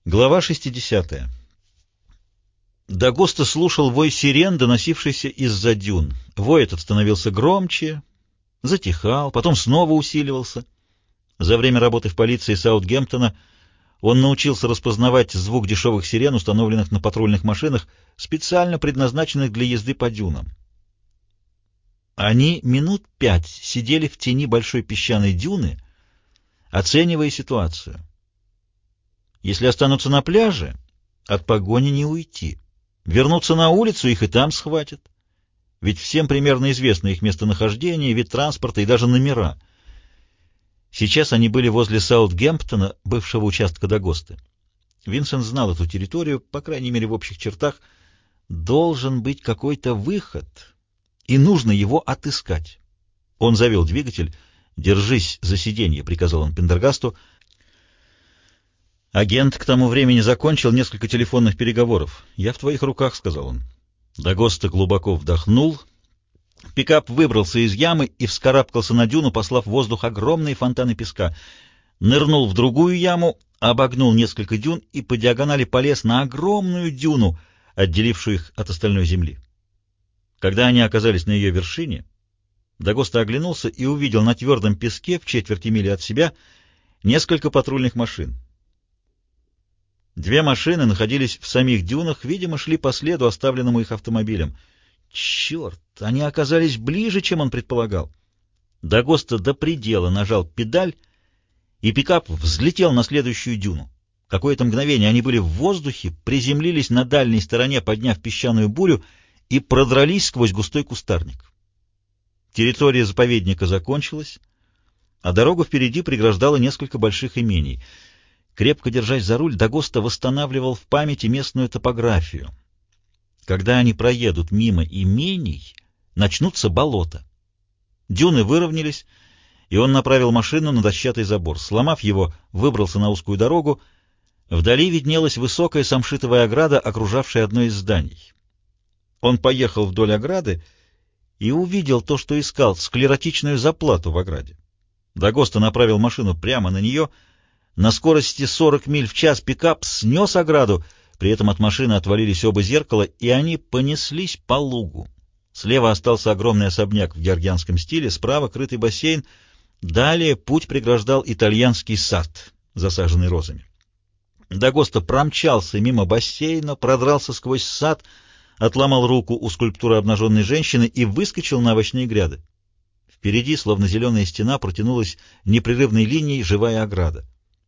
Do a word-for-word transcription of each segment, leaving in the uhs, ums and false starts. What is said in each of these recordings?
Глава шестидесятая. Дагоста слушал вой сирен, доносившийся из-за дюн. Вой этот становился громче, затихал, потом снова усиливался. За время работы в полиции Саутгемптона он научился распознавать звук дешевых сирен, установленных на патрульных машинах, специально предназначенных для езды по дюнам. Они минут пять сидели в тени большой песчаной дюны, оценивая ситуацию. Если останутся на пляже, от погони не уйти. Вернуться на улицу, их и там схватят. Ведь всем примерно известно их местонахождение, вид транспорта и даже номера. Сейчас они были возле Саутгемптона, бывшего участка Дагосты. Винсент знал эту территорию, по крайней мере в общих чертах. Должен быть какой-то выход, и нужно его отыскать. Он завел двигатель. «Держись за сиденье», — приказал он Пендергасту. Агент к тому времени закончил несколько телефонных переговоров. «Я в твоих руках», — сказал он. Дагоста глубоко вдохнул. Пикап выбрался из ямы и вскарабкался на дюну, послав в воздух огромные фонтаны песка. Нырнул в другую яму, обогнул несколько дюн и по диагонали полез на огромную дюну, отделившую их от остальной земли. Когда они оказались на ее вершине, Дагоста оглянулся и увидел на твердом песке в четверти мили от себя несколько патрульных машин. Две машины находились в самих дюнах, видимо, шли по следу, оставленному их автомобилем. Черт, они оказались ближе, чем он предполагал. Дагоста до предела нажал педаль, и пикап взлетел на следующую дюну. Какое-то мгновение они были в воздухе, приземлились на дальней стороне, подняв песчаную бурю, и продрались сквозь густой кустарник. Территория заповедника закончилась, а дорогу впереди преграждало несколько больших имений. Крепко держась за руль, Дагоста восстанавливал в памяти местную топографию. Когда они проедут мимо имений, начнутся болота. Дюны выровнялись, и он направил машину на дощатый забор. Сломав его, выбрался на узкую дорогу. Вдали виднелась высокая самшитовая ограда, окружавшая одно из зданий. Он поехал вдоль ограды и увидел то, что искал — склеротичную заплату в ограде. Дагоста направил машину прямо на нее. На скорости сорок миль в час пикап снес ограду, при этом от машины отвалились оба зеркала, и они понеслись по лугу. Слева остался огромный особняк в георгианском стиле, справа крытый бассейн. Далее путь преграждал итальянский сад, засаженный розами. Дагоста промчался мимо бассейна, продрался сквозь сад, отломал руку у скульптуры обнаженной женщины и выскочил на овощные гряды. Впереди, словно зеленая стена, протянулась непрерывной линией живая ограда.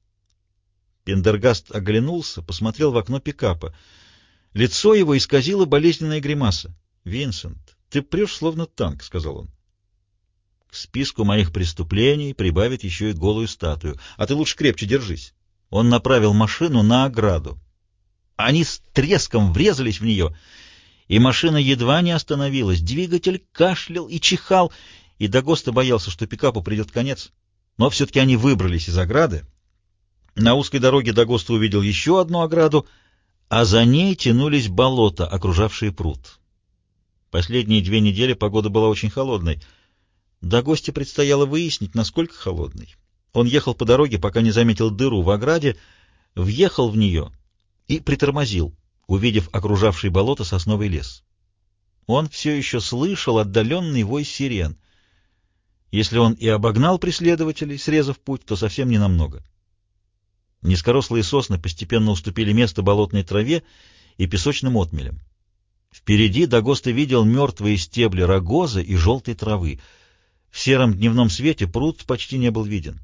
Пендергаст оглянулся, посмотрел в окно пикапа. Лицо его исказило болезненная гримаса. «Винсент, ты прешь, словно танк», — сказал он. «К списку моих преступлений прибавить еще и голую статую. А ты лучше крепче держись». Он направил машину на ограду. Они с треском врезались в нее, и машина едва не остановилась. Двигатель кашлял и чихал, и Дагоста боялся, что пикапу придет конец. Но все-таки они выбрались из ограды. На узкой дороге Дагоста увидел еще одну ограду, а за ней тянулись болота, окружавшие пруд. Последние две недели погода была очень холодной. Дагосте предстояло выяснить, насколько холодной. Он ехал по дороге, пока не заметил дыру в ограде, въехал в нее и притормозил, увидев окружавший болото сосновый лес. Он все еще слышал отдаленный вой сирен. Если он и обогнал преследователей, срезав путь, то совсем ненамного. Низкорослые сосны постепенно уступили место болотной траве и песочным отмелям. Впереди Дагоста видел мертвые стебли рогоза и желтой травы. В сером дневном свете пруд почти не был виден.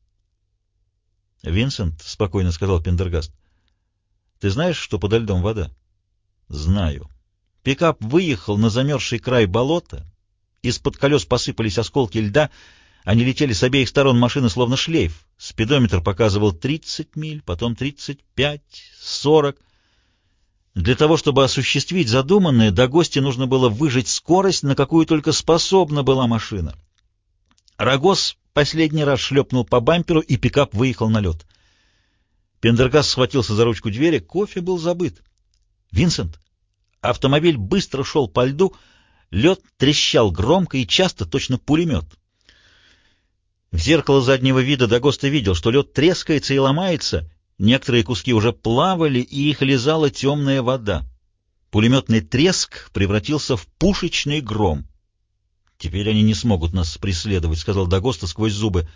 «Винсент», — спокойно сказал Пендергаст, — «ты знаешь, что подо льдом вода?» «Знаю». Пикап выехал на замерзший край болота, из-под колес посыпались осколки льда, они летели с обеих сторон машины словно шлейф. Спидометр показывал тридцать миль, потом тридцать пять, сорок. Для того, чтобы осуществить задуманное, Дагосте нужно было выжать скорость, на какую только способна была машина. Рогоз последний раз шлепнул по бамперу, и пикап выехал на лед. Пендергаст схватился за ручку двери, кофе был забыт. «Винсент!» Автомобиль быстро шел по льду, лед трещал громко и часто, точно пулемет. В зеркало заднего вида Дагоста видел, что лед трескается и ломается, Некоторые куски уже плавали, и их лизала темная вода. Пулеметный треск превратился в пушечный гром. «Теперь они не смогут нас преследовать», — сказал Дагоста сквозь зубы.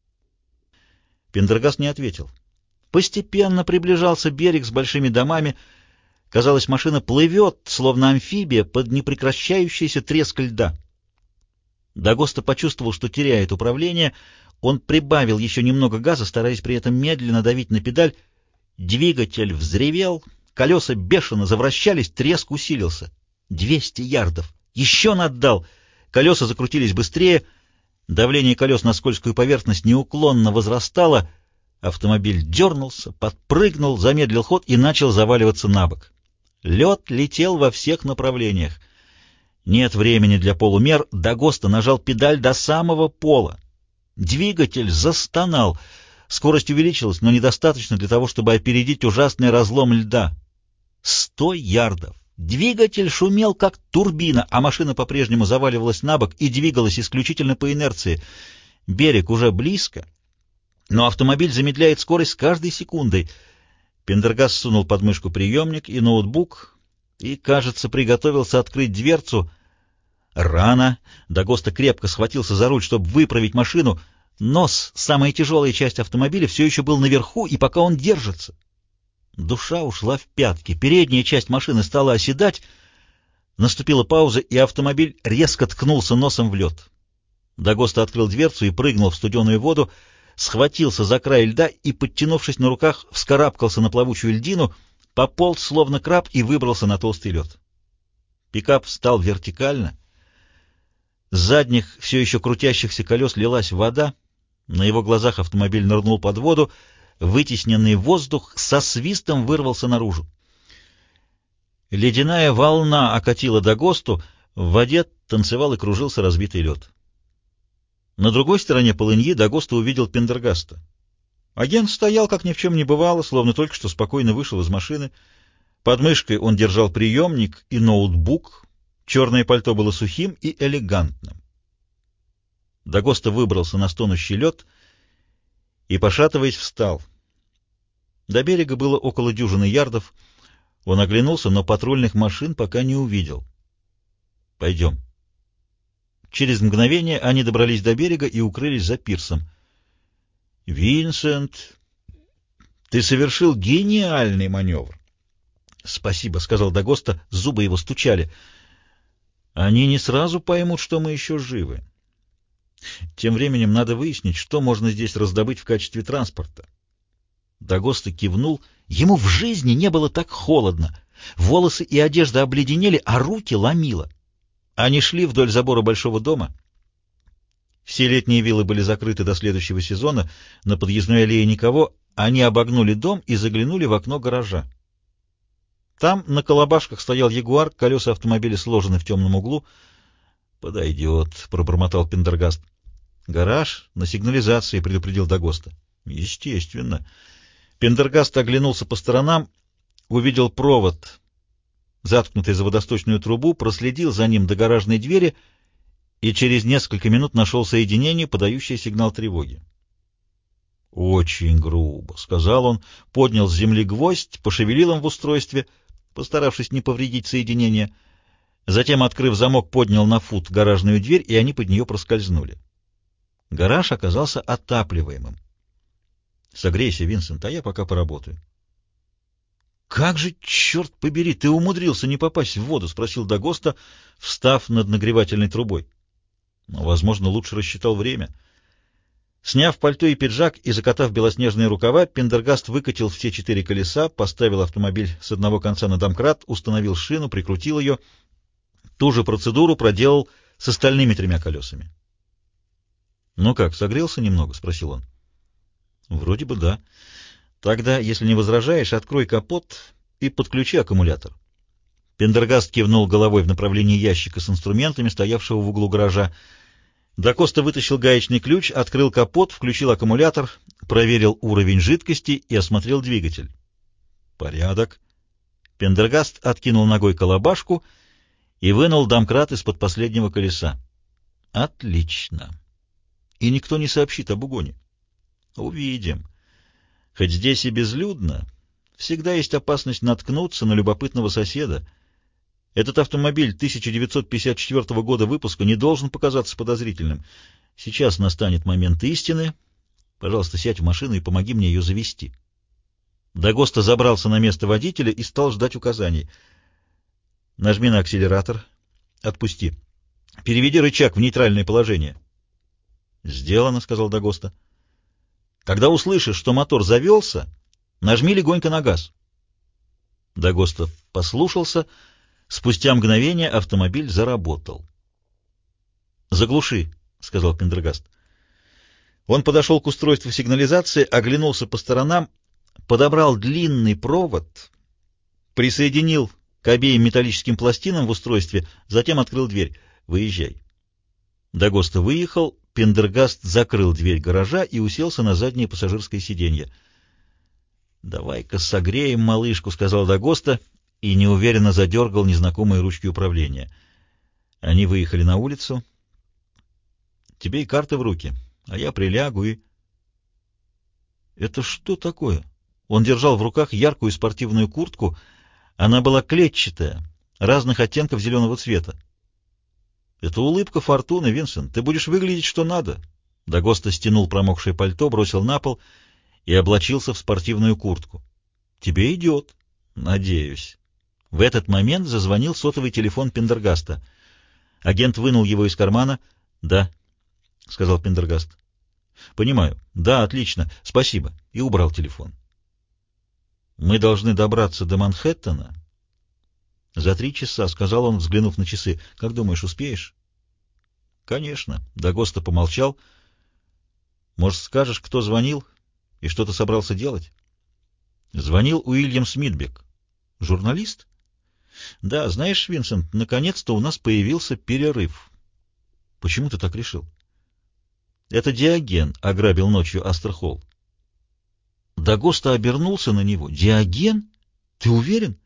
Пендергаст не ответил. Постепенно приближался берег с большими домами. Казалось, машина плывет, словно амфибия, под непрекращающийся треск льда. Дагоста почувствовал, что теряет управление. Он прибавил еще немного газа, стараясь при этом медленно давить на педаль. Двигатель взревел, колеса бешено завращались, треск усилился. Двести ярдов. Еще наддал. Колеса закрутились быстрее. Давление колес на скользкую поверхность неуклонно возрастало. Автомобиль дернулся, подпрыгнул, замедлил ход и начал заваливаться на бок. Лед летел во всех направлениях. Нет времени для полумер. Дагоста нажал педаль до самого пола. Двигатель застонал. Скорость увеличилась, но недостаточно для того, чтобы опередить ужасный разлом льда. Сто ярдов. Двигатель шумел, как турбина, а машина по-прежнему заваливалась на бок и двигалась исключительно по инерции. Берег уже близко, но автомобиль замедляет скорость с каждой секундой. Пендергаст сунул под мышку приемник и ноутбук и, кажется, приготовился открыть дверцу. Рано. Дагоста крепко схватился за руль, чтобы выправить машину. Нос, самая тяжелая часть автомобиля, все еще был наверху, и пока он держится. Душа ушла в пятки. Передняя часть машины стала оседать. Наступила пауза, и автомобиль резко ткнулся носом в лед. Дагоста открыл дверцу и прыгнул в студеную воду, схватился за край льда и, подтянувшись на руках, вскарабкался на плавучую льдину, пополз, словно краб, и выбрался на толстый лед. Пикап встал вертикально. С задних, все еще крутящихся колес лилась вода. На его глазах автомобиль нырнул под воду. Вытесненный воздух со свистом вырвался наружу. Ледяная волна окатила Дагосту, в воде танцевал и кружился разбитый лед. На другой стороне полыньи Дагоста увидел Пендергаста. Агент стоял, как ни в чем не бывало, словно только что спокойно вышел из машины. Под мышкой он держал приемник и ноутбук. Черное пальто было сухим и элегантным. Дагоста выбрался на стонущий лед и, пошатываясь, встал. До берега было около дюжины ярдов. Он оглянулся, но патрульных машин пока не увидел. «Пойдем». Через мгновение они добрались до берега и укрылись за пирсом. «Винсент, ты совершил гениальный маневр». «Спасибо», — сказал Дагоста, зубы его стучали. «Они не сразу поймут, что мы еще живы. Тем временем надо выяснить, что можно здесь раздобыть в качестве транспорта». Дагоста кивнул. Ему в жизни не было так холодно. Волосы и одежда обледенели, а руки ломило. Они шли вдоль забора большого дома. Все летние виллы были закрыты до следующего сезона. На подъездной аллее никого. Они обогнули дом и заглянули в окно гаража. Там на колобашках стоял Ягуар, колеса автомобиля сложены в темном углу. «Подойдет», — пробормотал Пендергаст. «Гараж на сигнализации», — предупредил Дагоста. «Естественно». Пендергаст оглянулся по сторонам, увидел провод, заткнутый за водосточную трубу, проследил за ним до гаражной двери и через несколько минут нашел соединение, подающее сигнал тревоги. «Очень грубо», — сказал он, поднял с земли гвоздь, пошевелил им в устройстве, постаравшись не повредить соединение. Затем, открыв замок, поднял на фут гаражную дверь, и они под нее проскользнули. Гараж оказался отапливаемым. «Согрейся, Винсент, а я пока поработаю». «Как же, черт побери, ты умудрился не попасть в воду?» — спросил Дагоста, встав над нагревательной трубой. Ну, возможно, лучше рассчитал время. Сняв пальто и пиджак и закатав белоснежные рукава, Пендергаст выкатил все четыре колеса, поставил автомобиль с одного конца на домкрат, установил шину, прикрутил ее. Ту же процедуру проделал с остальными тремя колесами. «Ну как, согрелся немного?» — спросил он. «Вроде бы да. Тогда, если не возражаешь, открой капот и подключи аккумулятор». Пендергаст кивнул головой в направлении ящика с инструментами, стоявшего в углу гаража. Дакоста вытащил гаечный ключ, открыл капот, включил аккумулятор, проверил уровень жидкости и осмотрел двигатель. «Порядок». Пендергаст откинул ногой колобашку и вынул домкрат из-под последнего колеса. «Отлично. И никто не сообщит об угоне?» «Увидим». Хоть здесь и безлюдно, всегда есть опасность наткнуться на любопытного соседа. Этот автомобиль тысяча девятьсот пятьдесят четвёртого года выпуска не должен показаться подозрительным. Сейчас настанет момент истины. Пожалуйста, сядь в машину и помоги мне ее завести. Дагоста забрался на место водителя и стал ждать указаний. Нажми на акселератор. Отпусти. Переведи рычаг в нейтральное положение. Сделано, сказал Дагоста. Когда услышишь, что мотор завелся, нажми легонько на газ. Дагоста послушался. Спустя мгновение автомобиль заработал. «Заглуши», — сказал Пендергаст. Он подошел к устройству сигнализации, оглянулся по сторонам, подобрал длинный провод, присоединил к обеим металлическим пластинам в устройстве, затем открыл дверь. «Выезжай». Дагоста выехал, Пендергаст закрыл дверь гаража и уселся на заднее пассажирское сиденье. «Давай-ка согреем малышку», — сказал Дагоста и неуверенно задергал незнакомые ручки управления. Они выехали на улицу. «Тебе и карты в руки, а я прилягу и...» «Это что такое?» Он держал в руках яркую спортивную куртку. Она была клетчатая, разных оттенков зеленого цвета. «Это улыбка фортуны, Винсент. Ты будешь выглядеть что надо». Дагоста стянул промокшее пальто, бросил на пол и облачился в спортивную куртку. «Тебе идет». «Надеюсь». В этот момент зазвонил сотовый телефон Пендергаста. Агент вынул его из кармана. «Да», — сказал Пендергаст. «Понимаю. Да, отлично. Спасибо». И убрал телефон. «Мы должны добраться до Манхэттена за три часа», — сказал он, взглянув на часы. «Как думаешь, успеешь?» «Конечно». Дагоста помолчал. «Может, скажешь, кто звонил и что ты собрался делать?» Звонил Уильям Смитбек. «Журналист?» «Да, знаешь, Винсент, наконец-то у нас появился перерыв». «Почему ты так решил?» «Это Диоген ограбил ночью Астер-Холл». Дагоста обернулся на него. «Диоген? Ты уверен?»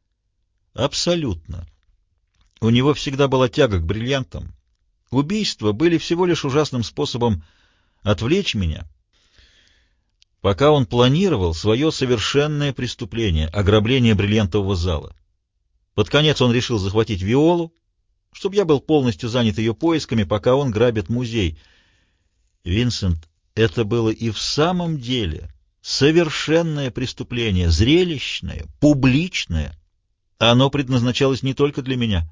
«Абсолютно. У него всегда была тяга к бриллиантам. Убийства были всего лишь ужасным способом отвлечь меня, пока он планировал свое совершенное преступление — ограбление бриллиантового зала. Под конец он решил захватить Виолу, чтобы я был полностью занят ее поисками, пока он грабит музей. Винсент, это было и в самом деле совершенное преступление, зрелищное, публичное. Оно предназначалось не только для меня».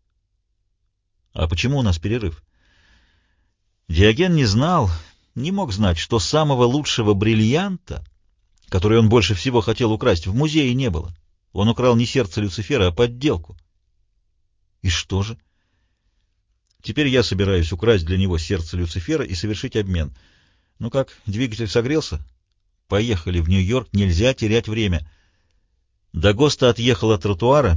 «А почему у нас перерыв?» Диоген не знал, не мог знать, что самого лучшего бриллианта, который он больше всего хотел украсть, в музее не было. Он украл не сердце Люцифера, а подделку. «И что же?» «Теперь я собираюсь украсть для него сердце Люцифера и совершить обмен. Ну как, двигатель согрелся? Поехали в Нью-Йорк, нельзя терять время». Дагоста отъехал от тротуара.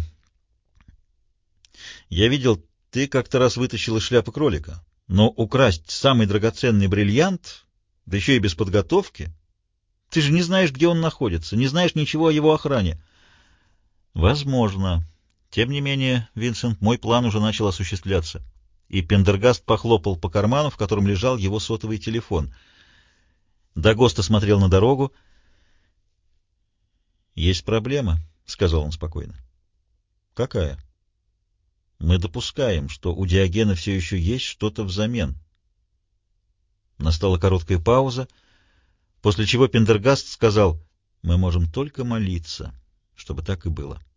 «Я видел, ты как-то раз вытащил из шляпы кролика, но украсть самый драгоценный бриллиант, да еще и без подготовки, ты же не знаешь, где он находится, не знаешь ничего о его охране». «Возможно. Тем не менее, Винсент, мой план уже начал осуществляться». И Пендергаст похлопал по карману, в котором лежал его сотовый телефон. Дагоста смотрел на дорогу. «Есть проблема», — сказал он спокойно. «Какая?» «Мы допускаем, что у Диогена все еще есть что-то взамен». Настала короткая пауза, после чего Пендергаст сказал: «Мы можем только молиться, чтобы так и было».